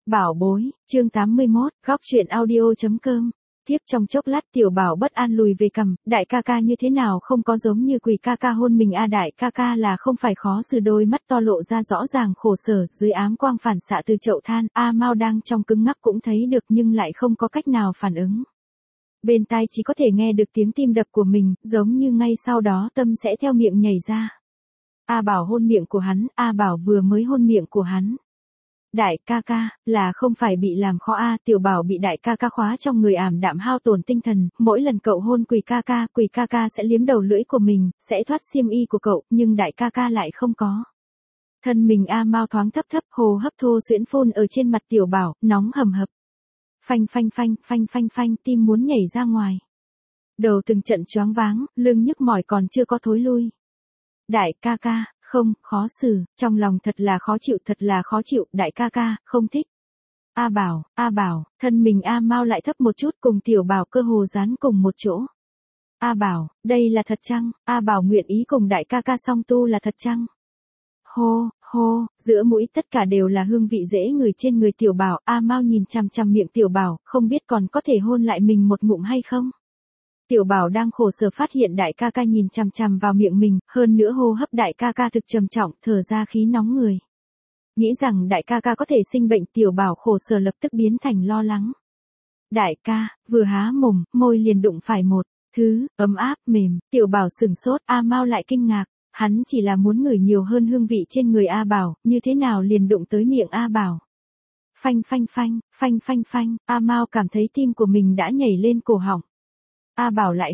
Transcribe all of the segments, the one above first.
Bảo bối, chương 81, góc truyện audio.com. Tiếp trong chốc lát Tiểu Bảo bất an lùi về cằm, đại ca ca như thế nào không có giống như quỷ ca ca hôn mình đại ca ca là không phải khó xử, đôi mắt to lộ ra rõ ràng khổ sở, dưới ám quang phản xạ từ chậu than, Mao đang trong cứng ngắc cũng thấy được nhưng lại không có cách nào phản ứng. Bên tai chỉ có thể nghe được tiếng tim đập của mình, giống như ngay sau đó tâm sẽ theo miệng nhảy ra. Bảo hôn miệng của hắn, Bảo vừa mới hôn miệng của hắn. Đại ca ca, là không phải bị làm khó Tiểu Bảo bị đại ca ca khóa trong người, ảm đạm hao tổn tinh thần, mỗi lần cậu hôn quỷ ca ca sẽ liếm đầu lưỡi của mình, sẽ thoát xiêm y của cậu, nhưng đại ca ca lại không có. Thân mình Mao thoáng thấp thấp, hồ hấp thô xuyễn phun ở trên mặt Tiểu Bảo, nóng hầm hập. Phanh phanh phanh, phanh phanh phanh, tim muốn nhảy ra ngoài. Đầu từng trận choáng váng, lưng nhức mỏi còn chưa có thối lui. Đại ca ca, không, khó xử, trong lòng thật là khó chịu, đại ca ca, không thích. Bảo, thân mình Mao lại thấp một chút, cùng Tiểu Bảo cơ hồ dán cùng một chỗ. Bảo, đây là thật chăng? Bảo nguyện ý cùng đại ca ca song tu là thật chăng? Hô, giữa mũi tất cả đều là hương vị dễ ngửi trên người Tiểu Bảo, Mao nhìn chằm chằm miệng Tiểu Bảo, không biết còn có thể hôn lại mình một ngụm hay không? Tiểu Bảo đang khổ sở phát hiện đại ca ca nhìn chằm chằm vào miệng mình, hơn nữa hô hấp đại ca ca thực trầm trọng, thở ra khí nóng người. Nghĩ rằng đại ca ca có thể sinh bệnh, Tiểu Bảo khổ sở lập tức biến thành lo lắng. Đại ca, vừa há mồm, môi liền đụng phải một thứ ấm áp mềm, Tiểu Bảo sửng sốt, Mao lại kinh ngạc, hắn chỉ là muốn ngửi nhiều hơn hương vị trên người Bảo, như thế nào liền đụng tới miệng Bảo. Phanh phanh phanh, phanh phanh phanh, Mao cảm thấy tim của mình đã nhảy lên cổ họng. Bảo lại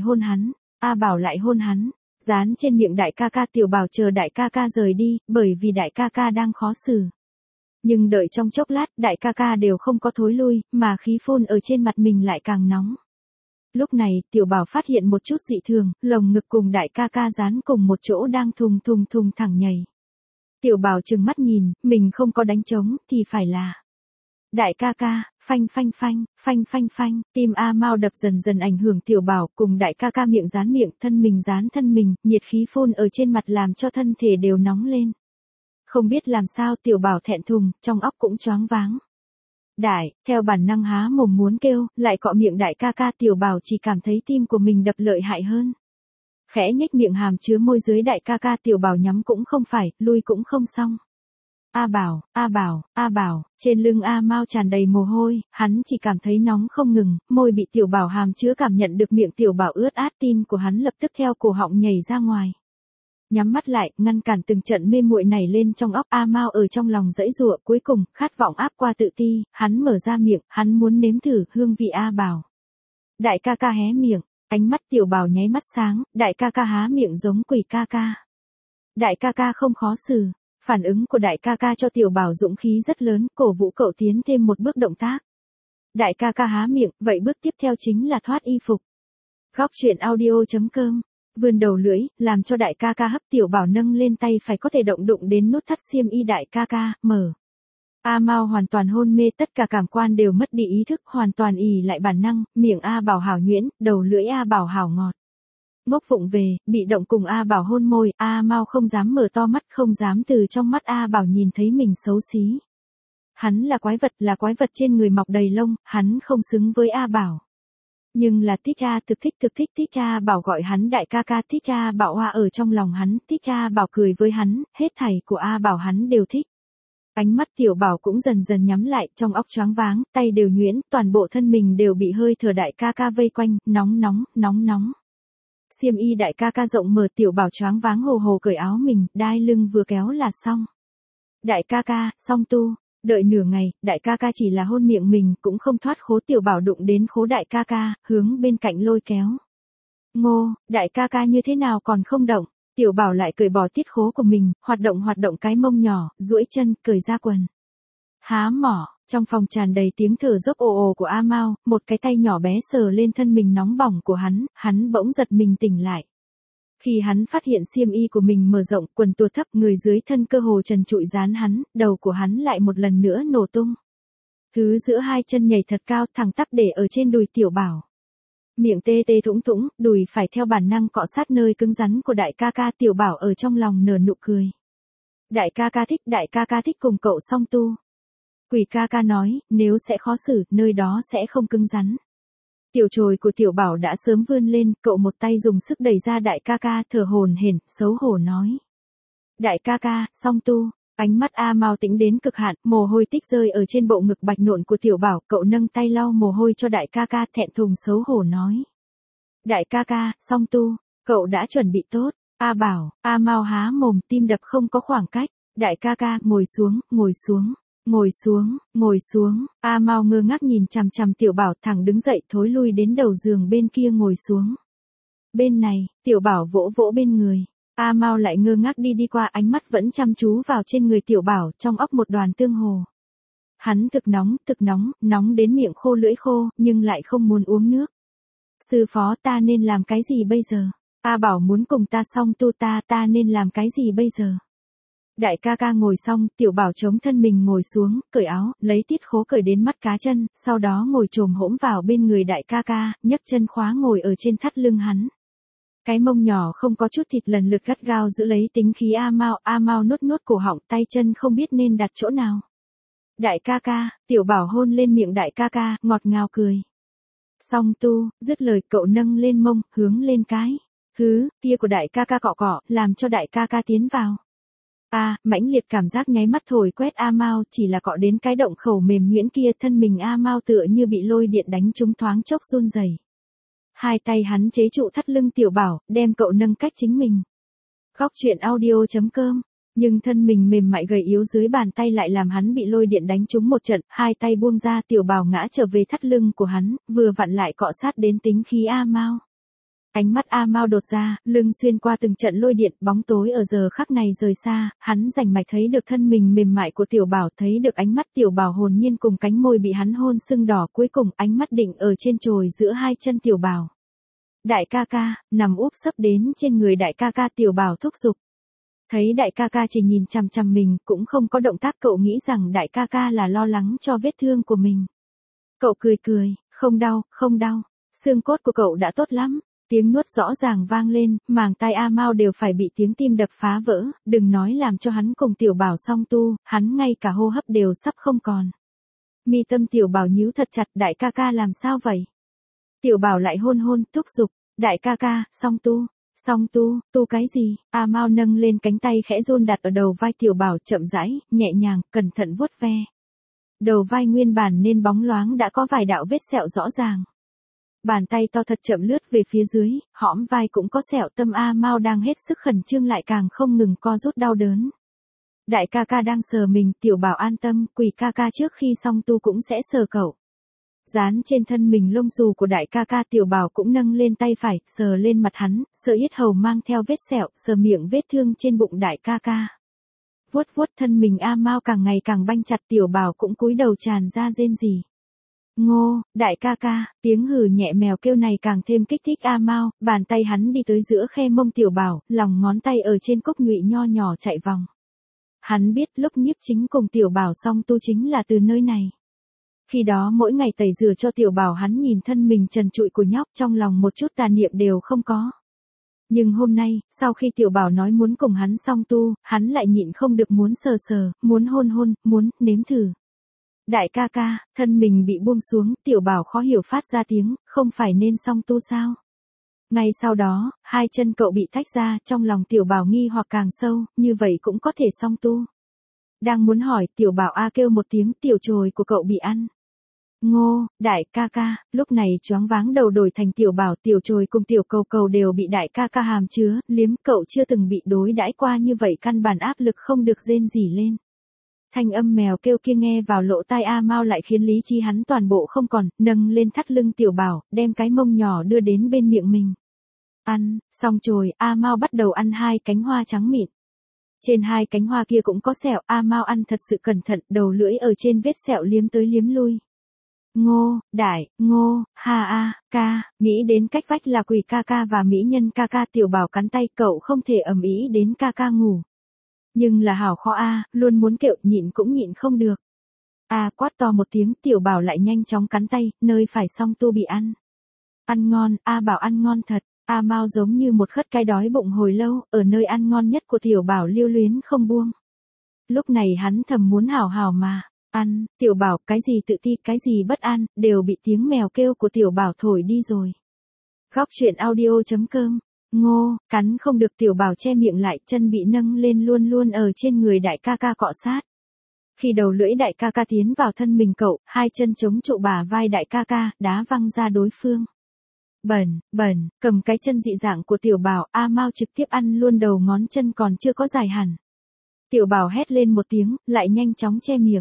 hôn hắn, dán trên miệng đại ca ca. Tiểu Bảo chờ đại ca ca rời đi, bởi vì đại ca ca đang khó xử. Nhưng đợi trong chốc lát, đại ca ca đều không có thối lui, mà khí phun ở trên mặt mình lại càng nóng. Lúc này, Tiểu Bảo phát hiện một chút dị thường, lồng ngực cùng đại ca ca dán cùng một chỗ đang thùng thùng thùng thẳng nhảy. Tiểu Bảo trừng mắt nhìn, mình không có đánh trống, thì phải là đại ca ca. Phanh phanh phanh, phanh phanh phanh, tim Mao đập dần dần ảnh hưởng Tiểu Bảo, cùng đại ca ca miệng dán miệng, thân mình dán thân mình, nhiệt khí phun ở trên mặt làm cho thân thể đều nóng lên. Không biết làm sao Tiểu Bảo thẹn thùng, trong óc cũng choáng váng. Theo bản năng há mồm muốn kêu, lại cọ miệng đại ca ca. Tiểu Bảo chỉ cảm thấy tim của mình đập lợi hại hơn. Khẽ nhếch miệng hàm chứa môi dưới đại ca ca. Tiểu Bảo nhắm cũng không phải, lui cũng không xong. Bảo, trên lưng Mao tràn đầy mồ hôi, hắn chỉ cảm thấy nóng không ngừng, môi bị Tiểu Bảo hàm chứa cảm nhận được miệng Tiểu Bảo ướt át, tim của hắn lập tức theo cổ họng nhảy ra ngoài. Nhắm mắt lại, ngăn cản từng trận mê muội nảy lên trong óc. Mao ở trong lòng giãy giụa, cuối cùng, khát vọng áp qua tự ti, hắn mở ra miệng, hắn muốn nếm thử hương vị Bảo. Đại ca ca hé miệng, ánh mắt Tiểu Bảo nháy mắt sáng, đại ca ca há miệng giống quỷ ca ca. Đại ca ca không khó xử. Phản ứng của đại ca ca cho Tiểu Bảo dũng khí rất lớn, cổ vũ cậu tiến thêm một bước động tác. Đại ca ca há miệng, vậy bước tiếp theo chính là thoát y phục. Góc truyện audio.com, vươn đầu lưỡi, làm cho đại ca ca hấp. Tiểu Bảo nâng lên tay phải có thể đụng đến nút thắt xiêm y đại ca ca, mở. Mao hoàn toàn hôn mê, tất cả cảm quan đều mất đi ý thức, hoàn toàn ỷ lại bản năng, miệng Bảo hảo nhuyễn, đầu lưỡi Bảo hảo ngọt. Ngốc vụng về, bị động cùng Bảo hôn môi, Mao không dám mở to mắt, không dám từ trong mắt Bảo nhìn thấy mình xấu xí. Hắn là quái vật trên người mọc đầy lông, hắn không xứng với Bảo. Nhưng là thích thực thích Bảo gọi hắn đại ca ca, thích Bảo ở trong lòng hắn, thích Bảo cười với hắn, hết thảy của Bảo hắn đều thích. Ánh mắt Tiểu Bảo cũng dần dần nhắm lại, trong óc choáng váng, tay đều nhuyễn, toàn bộ thân mình đều bị hơi thở đại ca ca vây quanh, nóng. Xiêm y đại ca ca rộng mở. Tiểu Bảo choáng váng hồ hồ cởi áo mình, đai lưng vừa kéo là xong. Đại ca ca, xong tu. Đợi nửa ngày, đại ca ca chỉ là hôn miệng mình, cũng không thoát khố. Tiểu Bảo đụng đến khố đại ca ca, hướng bên cạnh lôi kéo. Ngô, đại ca ca như thế nào còn không động. Tiểu Bảo lại cởi bỏ tiết khố của mình, hoạt động cái mông nhỏ, duỗi chân, cởi ra quần. Há mỏ. Trong phòng tràn đầy tiếng thở dốc ồ ồ của Mao, một cái tay nhỏ bé sờ lên thân mình nóng bỏng của hắn bỗng giật mình tỉnh lại. Khi hắn phát hiện xiêm y của mình mở rộng, quần tua thấp, người dưới thân cơ hồ trần trụi dán hắn, đầu của hắn lại một lần nữa nổ tung. Thứ giữa hai chân nhảy thật cao, thẳng tắp để ở trên đùi Tiểu Bảo. Miệng tê tê thủng, đùi phải theo bản năng cọ sát nơi cứng rắn của đại ca ca. Tiểu Bảo ở trong lòng nở nụ cười. Đại ca ca thích cùng cậu song tu. Quỷ ca ca nói, nếu sẽ khó xử, nơi đó sẽ không cứng rắn. Tiểu chồi của tiểu bảo đã sớm vươn lên, cậu một tay dùng sức đẩy ra đại ca ca, thở hổn hển, xấu hổ nói. Đại ca ca, song tu. Ánh mắt A Mao tĩnh đến cực hạn, mồ hôi tích rơi ở trên bộ ngực bạch nộn của tiểu bảo, cậu nâng tay lau mồ hôi cho đại ca ca, thẹn thùng xấu hổ nói. Đại ca ca, song tu, cậu đã chuẩn bị tốt. A bảo, A Mao há mồm, tim đập không có khoảng cách. Đại ca ca, ngồi xuống, ngồi xuống. Ngồi xuống, ngồi xuống, A Mao ngơ ngác nhìn chằm chằm tiểu bảo, thẳng đứng dậy thối lui đến đầu giường bên kia ngồi xuống. Bên này, tiểu bảo vỗ vỗ bên người. A Mao lại ngơ ngác đi qua, ánh mắt vẫn chăm chú vào trên người tiểu bảo, trong óc một đoàn tương hồ. Hắn thực nóng, nóng đến miệng khô lưỡi khô, nhưng lại không muốn uống nước. Sư phó, ta nên làm cái gì bây giờ? A bảo muốn cùng ta song tu, ta nên làm cái gì bây giờ? Đại ca ca ngồi xong, tiểu bảo chống thân mình ngồi xuống, cởi áo, lấy tiết khố cởi đến mắt cá chân, sau đó ngồi chồm hỗn vào bên người đại ca ca, nhấc chân khóa ngồi ở trên thắt lưng hắn. Cái mông nhỏ không có chút thịt lần lượt gắt gao giữ lấy tính khí A Mao nuốt cổ họng, tay chân không biết nên đặt chỗ nào. Đại ca ca, tiểu bảo hôn lên miệng đại ca ca, ngọt ngào cười. Song tu, dứt lời cậu nâng lên mông, hướng lên cái. Tia của đại ca ca cọ, làm cho đại ca ca tiến vào. Mãnh liệt cảm giác nháy mắt thổi quét A Mao, chỉ là cọ đến cái động khẩu mềm nhuyễn kia, thân mình A Mao tựa như bị lôi điện đánh trúng, thoáng chốc run rẩy. Hai tay hắn chế trụ thắt lưng tiểu bảo, đem cậu nâng cách chính mình. Góc truyện audio.com, nhưng thân mình mềm mại gầy yếu dưới bàn tay lại làm hắn bị lôi điện đánh trúng một trận, hai tay buông ra, tiểu bảo ngã trở về thắt lưng của hắn, vừa vặn lại cọ sát đến tính khí A Mao. Ánh mắt A Mao đột ra, lưng xuyên qua từng trận lôi điện, bóng tối ở giờ khắc này rời xa, hắn rành mạch thấy được thân mình mềm mại của tiểu bảo, thấy được ánh mắt tiểu bảo hồn nhiên cùng cánh môi bị hắn hôn sưng đỏ, cuối cùng ánh mắt định ở trên chồi giữa hai chân tiểu bảo. Đại ca ca, nằm úp sấp đến trên người đại ca ca, tiểu bảo thúc giục. Thấy đại ca ca chỉ nhìn chằm chằm mình, cũng không có động tác, cậu nghĩ rằng đại ca ca là lo lắng cho vết thương của mình. Cậu cười, không đau, xương cốt của cậu đã tốt lắm. Tiếng nuốt rõ ràng vang lên, màng tai A Mao đều phải bị tiếng tim đập phá vỡ, đừng nói làm cho hắn cùng tiểu bảo song tu, hắn ngay cả hô hấp đều sắp không còn. Mi tâm tiểu bảo nhíu thật chặt, đại ca ca làm sao vậy? Tiểu bảo lại hôn, thúc giục, đại ca ca, song tu cái gì? A Mao nâng lên cánh tay khẽ run đặt ở đầu vai tiểu bảo, chậm rãi, nhẹ nhàng, cẩn thận vuốt ve. Đầu vai nguyên bản nên bóng loáng đã có vài đạo vết sẹo rõ ràng. Bàn tay to thật chậm lướt về phía dưới, hõm vai cũng có sẹo, tâm A Mao đang hết sức khẩn trương lại càng không ngừng co rút đau đớn. Đại ca ca đang sờ mình, tiểu bảo an tâm, quỷ ca ca trước khi song tu cũng sẽ sờ cậu. Dán trên thân mình lông xù của đại ca ca, tiểu bảo cũng nâng lên tay phải, sờ lên mặt hắn, sờ yết hầu mang theo vết sẹo, sờ miệng vết thương trên bụng đại ca ca. Vuốt thân mình A Mao càng ngày càng banh chặt, tiểu bảo cũng cúi đầu tràn ra rên rỉ. Ngô, đại ca ca, tiếng hừ nhẹ mèo kêu này càng thêm kích thích A Mao, bàn tay hắn đi tới giữa khe mông tiểu bảo, lòng ngón tay ở trên cúc nhụy nho nhỏ chạy vòng. Hắn biết lúc Nhiếp Chính cùng tiểu bảo song tu chính là từ nơi này. Khi đó mỗi ngày tẩy rửa cho tiểu bảo, hắn nhìn thân mình trần trụi của nhóc, trong lòng một chút tà niệm đều không có. Nhưng hôm nay, sau khi tiểu bảo nói muốn cùng hắn song tu, hắn lại nhịn không được muốn sờ, muốn hôn, muốn nếm thử. Đại ca ca, thân mình bị buông xuống, tiểu bảo khó hiểu phát ra tiếng, không phải nên song tu sao? Ngay sau đó, hai chân cậu bị tách ra, trong lòng tiểu bảo nghi hoặc càng sâu, như vậy cũng có thể song tu. Đang muốn hỏi, tiểu bảo A kêu một tiếng, tiểu chồi của cậu bị ăn. Ngô, đại ca ca, lúc này choáng váng đầu đổi thành tiểu bảo, tiểu chồi cùng tiểu cầu đều bị đại ca ca hàm chứa, liếm, cậu chưa từng bị đối đãi qua như vậy, căn bản áp lực không được rên rỉ lên. Thanh âm mèo kêu kia nghe vào lỗ tai A Mao lại khiến lý trí hắn toàn bộ không còn, nâng lên thắt lưng tiểu bảo, đem cái mông nhỏ đưa đến bên miệng mình. Ăn, xong rồi, A Mao bắt đầu ăn hai cánh hoa trắng mịn. Trên hai cánh hoa kia cũng có sẹo, A Mao ăn thật sự cẩn thận, đầu lưỡi ở trên vết sẹo liếm tới liếm lui. Ngô, ca, nghĩ đến cách vách là quỷ ca ca và mỹ nhân ca ca, tiểu bảo cắn tay, cậu không thể ầm ĩ đến ca ca ngủ. Nhưng là hảo khó luôn muốn kẹo, nhịn cũng nhịn không được. Quát to một tiếng, tiểu bảo lại nhanh chóng cắn tay, nơi phải song tu bị ăn. Ăn ngon, bảo ăn ngon thật. A Mao giống như một khất cái đói bụng hồi lâu, ở nơi ăn ngon nhất của tiểu bảo lưu luyến không buông. Lúc này hắn thầm muốn hảo hảo mà Ăn, Tiểu Bảo, cái gì tự ti, cái gì bất an, đều bị tiếng mèo kêu của Tiểu Bảo thổi đi rồi. Góc truyện audio.com. Ngô, cắn không được, Tiểu Bảo che miệng lại, chân bị nâng lên luôn luôn ở trên người đại ca ca cọ sát. Khi đầu lưỡi đại ca ca tiến vào thân mình cậu, hai chân chống trụ bả vai đại ca ca, đá văng ra đối phương. Bẩn, cầm cái chân dị dạng của Tiểu Bảo, A Mao trực tiếp ăn luôn đầu ngón chân còn chưa có dài hẳn. Tiểu Bảo hét lên một tiếng, lại nhanh chóng che miệng.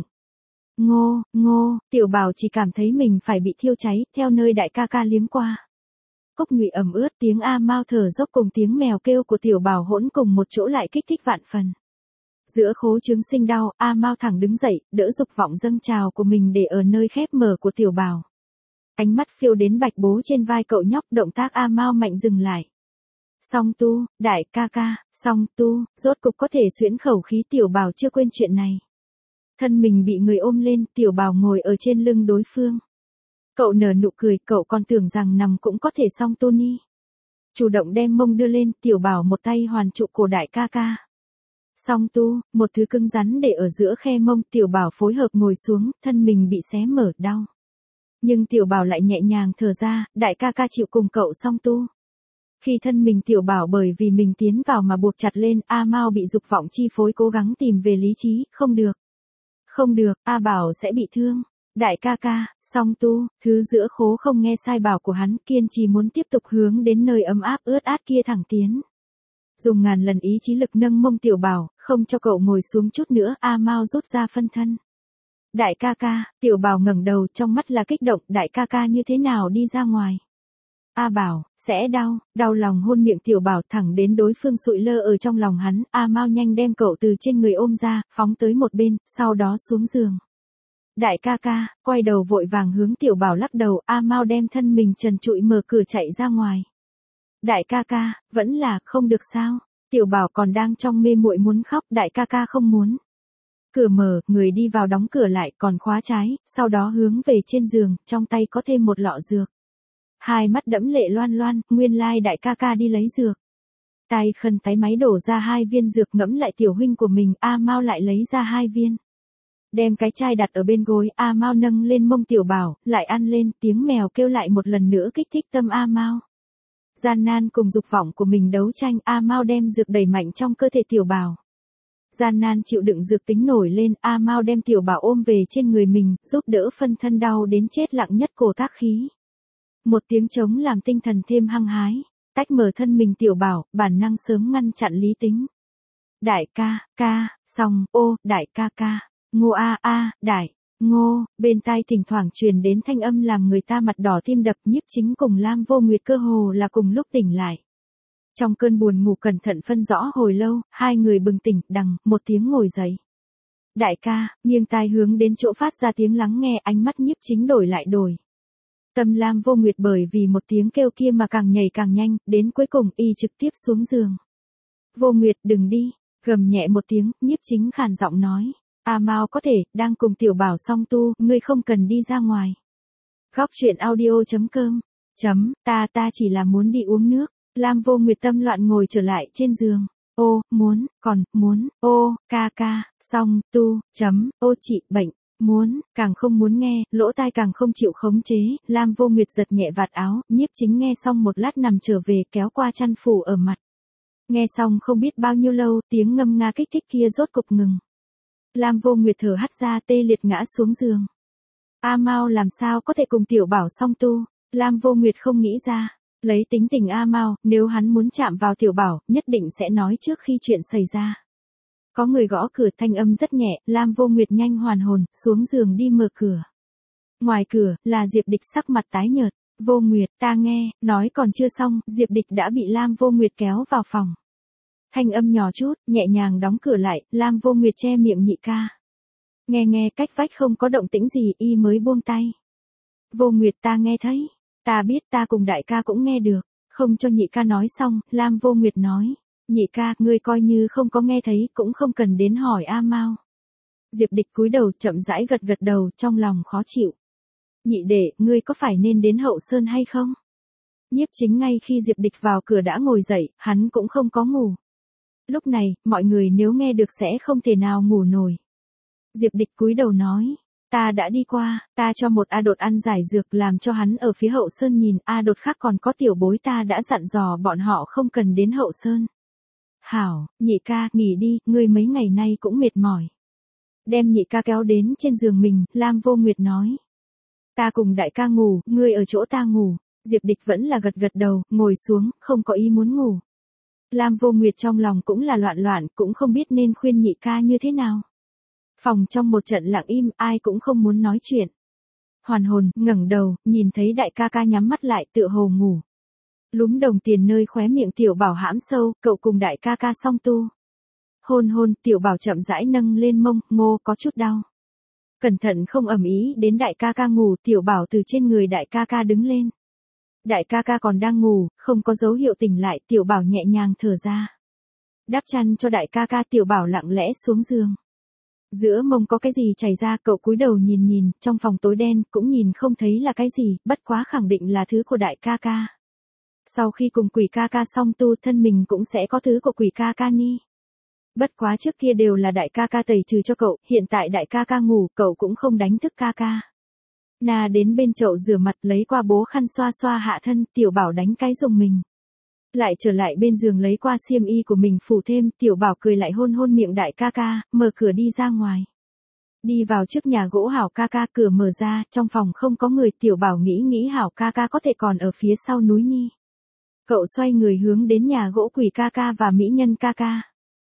Ngô, Tiểu Bảo chỉ cảm thấy mình phải bị thiêu cháy, theo nơi đại ca ca liếm qua. Cốc nhụy ẩm ướt, tiếng A Mao thở dốc cùng tiếng mèo kêu của Tiểu Bảo hỗn cùng một chỗ lại kích thích vạn phần. Giữa khố trướng sinh đau, A Mao thẳng đứng dậy, đỡ dục vọng dâng trào của mình để ở nơi khép mở của Tiểu Bảo. Ánh mắt phiêu đến bạch bố trên vai cậu nhóc, động tác A Mao mạnh dừng lại. Song tu, đại ca ca, song tu, rốt cục có thể xuyễn khẩu khí. Tiểu Bảo chưa quên chuyện này. Thân mình bị người ôm lên, Tiểu Bảo ngồi ở trên lưng đối phương. Cậu nở nụ cười, cậu còn tưởng rằng nằm cũng có thể song tu ni. Chủ động đem mông đưa lên, Tiểu Bảo một tay hoàn trụ cổ đại ca ca. Song tu, một thứ cứng rắn để ở giữa khe mông, Tiểu Bảo phối hợp ngồi xuống, thân mình bị xé mở, đau. Nhưng Tiểu Bảo lại nhẹ nhàng thở ra, đại ca ca chịu cùng cậu song tu. Khi thân mình Tiểu Bảo bởi vì mình tiến vào mà buộc chặt lên, A Mao bị dục vọng chi phối cố gắng tìm về lý trí, không được, A Bảo sẽ bị thương. Đại ca ca, song tu, thứ giữa khố không nghe sai bảo của hắn, kiên trì muốn tiếp tục hướng đến nơi ấm áp ướt át kia thẳng tiến. Dùng ngàn lần ý chí lực nâng mông Tiểu Bảo, không cho cậu ngồi xuống chút nữa, A Mao rút ra phân thân. Đại ca ca, Tiểu Bảo ngẩng đầu, trong mắt là kích động, đại ca ca như thế nào đi ra ngoài. A Bảo, sẽ đau lòng hôn miệng Tiểu Bảo thẳng đến đối phương sụi lơ ở trong lòng hắn, A Mao nhanh đem cậu từ trên người ôm ra, phóng tới một bên, sau đó xuống giường. Đại ca ca, quay đầu vội vàng hướng Tiểu Bảo lắc đầu, A Mao đem thân mình trần trụi mở cửa chạy ra ngoài. Đại ca ca, vẫn là không được sao? Tiểu Bảo còn đang trong mê muội muốn khóc, đại ca ca không muốn. Cửa mở, người đi vào đóng cửa lại, còn khóa trái, sau đó hướng về trên giường, trong tay có thêm một lọ dược. Hai mắt đẫm lệ loan loan, nguyên lai đại ca ca đi lấy dược. Tay khân táy máy đổ ra 2 viên dược, ngẫm lại tiểu huynh của mình, A Mao lại lấy ra 2 viên. Đem cái chai đặt ở bên gối, A Mao nâng lên mông Tiểu Bảo, lại ăn lên, tiếng mèo kêu lại một lần nữa kích thích tâm A Mao. Gian nan cùng dục vọng của mình đấu tranh, A Mao đem dược đẩy mạnh trong cơ thể Tiểu Bảo. Gian nan chịu đựng dược tính nổi lên, A Mao đem Tiểu Bảo ôm về trên người mình, giúp đỡ phân thân đau đến chết lặng nhất cổ tác khí. Một tiếng trống làm tinh thần thêm hăng hái, tách mở thân mình Tiểu Bảo, bản năng sớm ngăn chặn lý tính. Đại ca, xong, đại ca ca, Ngô đại, Ngô, bên tai thỉnh thoảng truyền đến thanh âm làm người ta mặt đỏ tim đập. Nhiếp Chính cùng Lam Vô Nguyệt cơ hồ là cùng lúc tỉnh lại. Trong cơn buồn ngủ cẩn thận phân rõ hồi lâu, hai người bừng tỉnh, đằng, một tiếng ngồi dậy. Đại ca, nghiêng tai hướng đến chỗ phát ra tiếng lắng nghe, ánh mắt Nhiếp Chính đổi lại đổi. Tâm Lam Vô Nguyệt bởi vì một tiếng kêu kia mà càng nhảy càng nhanh, đến cuối cùng y trực tiếp xuống giường. Vô Nguyệt đừng đi, gầm nhẹ một tiếng, Nhiếp Chính khàn giọng nói. A Mao có thể, đang cùng Tiểu Bảo song tu, ngươi không cần đi ra ngoài. Góc truyện audio.com. Ta chỉ là muốn đi uống nước. Lam Vô Nguyệt tâm loạn ngồi trở lại trên giường. Muốn, ca, song tu, chị, bệnh, muốn, càng không muốn nghe, lỗ tai càng không chịu khống chế. Lam Vô Nguyệt giật nhẹ vạt áo, Nhiếp Chính nghe xong một lát nằm trở về, kéo qua chăn phủ ở mặt. Nghe xong không biết bao nhiêu lâu, tiếng ngâm nga kích thích kia rốt cục ngừng. Lam Vô Nguyệt thở hắt ra, tê liệt ngã xuống giường. A Mao làm sao có thể cùng Tiểu Bảo song tu? Lam Vô Nguyệt không nghĩ ra. Lấy tính tình A Mao, nếu hắn muốn chạm vào Tiểu Bảo, nhất định sẽ nói trước khi chuyện xảy ra. Có người gõ cửa, thanh âm rất nhẹ, Lam Vô Nguyệt nhanh hoàn hồn, xuống giường đi mở cửa. Ngoài cửa, là Diệp Địch sắc mặt tái nhợt. Vô Nguyệt, ta nghe, nói còn chưa xong, Diệp Địch đã bị Lam Vô Nguyệt kéo vào phòng. Thanh âm nhỏ chút, nhẹ nhàng đóng cửa lại, Lam Vô Nguyệt che miệng nhị ca. Nghe cách vách không có động tĩnh gì, y mới buông tay. Vô Nguyệt ta nghe thấy, ta biết, ta cùng đại ca cũng nghe được, không cho nhị ca nói xong, Lam Vô Nguyệt nói. Nhị ca, ngươi coi như không có nghe thấy, cũng không cần đến hỏi A Mao. Diệp Địch cúi đầu chậm rãi gật đầu, trong lòng khó chịu. Nhị đệ, ngươi có phải nên đến Hậu Sơn hay không? Nhiếp Chính ngay khi Diệp Địch vào cửa đã ngồi dậy, hắn cũng không có ngủ. Lúc này, mọi người nếu nghe được sẽ không thể nào ngủ nổi. Diệp Địch cúi đầu nói, Ta đã đi qua, ta cho một A Đột ăn giải dược làm cho hắn ở phía hậu sơn nhìn, A Đột khác còn có tiểu bối ta đã dặn dò bọn họ không cần đến hậu sơn. Hảo, nhị ca, nghỉ đi, ngươi mấy ngày nay cũng mệt mỏi. Đem nhị ca kéo đến trên giường mình, Lam Vô Nguyệt nói. Ta cùng đại ca ngủ, ngươi ở chỗ ta ngủ. Diệp Địch vẫn là gật gật đầu, ngồi xuống, không có ý muốn ngủ. Lam Vô Nguyệt trong lòng cũng là loạn loạn, cũng không biết nên khuyên nhị ca như thế nào. Phòng trong một trận lặng im, ai cũng không muốn nói chuyện. Hoàn hồn, ngẩng đầu, nhìn thấy đại ca ca nhắm mắt lại tựa hồ ngủ. Lúm đồng tiền nơi khóe miệng tiểu bảo hãm sâu, cậu cùng đại ca ca song tu. Hôn hôn, tiểu bảo chậm rãi nâng lên mông, ngô có chút đau. Cẩn thận không ầm ĩ đến đại ca ca ngủ, tiểu bảo từ trên người đại ca ca đứng lên. Đại ca ca còn đang ngủ, không có dấu hiệu tỉnh lại, tiểu bảo nhẹ nhàng thở ra. Đắp chăn cho đại ca ca, tiểu bảo lặng lẽ xuống giường. Giữa mông có cái gì chảy ra, cậu cúi đầu nhìn nhìn, trong phòng tối đen, cũng nhìn không thấy là cái gì, bất quá khẳng định là thứ của đại ca ca. Sau khi cùng quỷ ca ca xong tu, thân mình cũng sẽ có thứ của quỷ ca ca ni. Bất quá trước kia đều là đại ca ca tẩy trừ cho cậu, hiện tại đại ca ca ngủ, cậu cũng không đánh thức ca ca. Na đến bên chậu rửa mặt lấy qua bố khăn xoa xoa hạ thân, tiểu bảo đánh cái dùng mình. Lại trở lại bên giường lấy qua xiêm y của mình phủ thêm, tiểu bảo cười lại hôn hôn miệng đại ca ca, mở cửa đi ra ngoài. Đi vào trước nhà gỗ Hảo ca ca, cửa mở ra, trong phòng không có người, tiểu bảo nghĩ Hảo ca ca có thể còn ở phía sau núi ni. Cậu xoay người hướng đến nhà gỗ quỷ ca ca và mỹ nhân ca ca.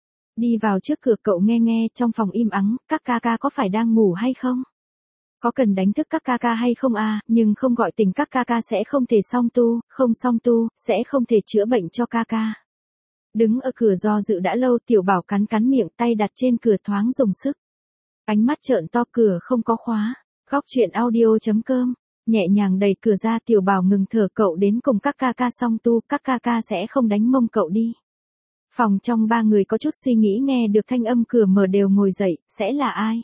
Đi vào trước cửa, cậu nghe trong phòng im ắng, các ca ca có phải đang ngủ hay không? Có cần đánh thức các ca ca hay không à, nhưng không gọi tỉnh các ca ca sẽ không thể song tu, không song tu, sẽ không thể chữa bệnh cho ca ca. Đứng ở cửa do dự đã lâu, tiểu bảo cắn miệng, tay đặt trên cửa thoáng dùng sức. Ánh mắt trợn to, cửa không có khóa. Góc truyện audio.com, nhẹ nhàng đẩy cửa ra, tiểu bảo ngừng thở, cậu đến cùng các ca ca song tu, các ca ca sẽ không đánh mông cậu đi. Phòng trong ba người có chút suy nghĩ nghe được thanh âm cửa mở đều ngồi dậy, sẽ là ai?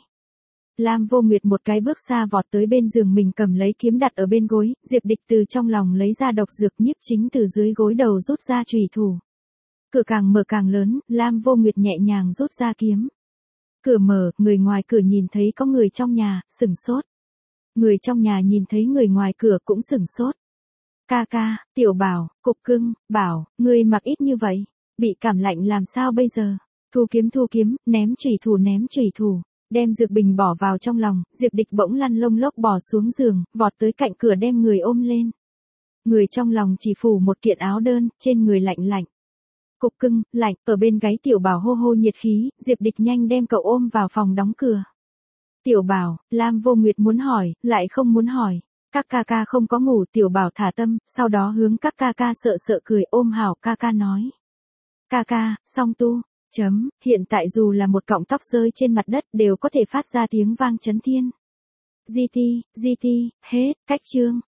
Lam Vô Nguyệt một cái bước xa vọt tới bên giường mình, cầm lấy kiếm đặt ở bên gối, Diệp Địch từ trong lòng lấy ra độc dược, Nhiếp Chính từ dưới gối đầu rút ra chùy thủ. Cửa càng mở càng lớn, Lam Vô Nguyệt nhẹ nhàng rút ra kiếm. Cửa mở, người ngoài cửa nhìn thấy có người trong nhà, sửng sốt. Người trong nhà nhìn thấy người ngoài cửa cũng sửng sốt. Ca ca, tiểu bảo, cục cưng, bảo, người mặc ít như vậy, bị cảm lạnh làm sao bây giờ? Thu kiếm, ném chùy thủ. Đem dược bình bỏ vào trong lòng, Diệp Địch bỗng lăn lông lốc bò xuống giường, vọt tới cạnh cửa đem người ôm lên. Người trong lòng chỉ phủ một kiện áo đơn, trên người lạnh. Cục cưng, lạnh, ở bên gáy tiểu bảo hô hô nhiệt khí, Diệp Địch nhanh đem cậu ôm vào phòng đóng cửa. Tiểu bảo, Lam Vô Nguyệt muốn hỏi, lại không muốn hỏi. Các ca ca không có ngủ, tiểu bảo thả tâm, sau đó hướng các ca ca sợ cười, ôm Hảo ca ca nói. Ca ca, song tu. Hiện tại dù là một cọng tóc rơi trên mặt đất đều có thể phát ra tiếng vang chấn thiên. GT, hết, cách chương.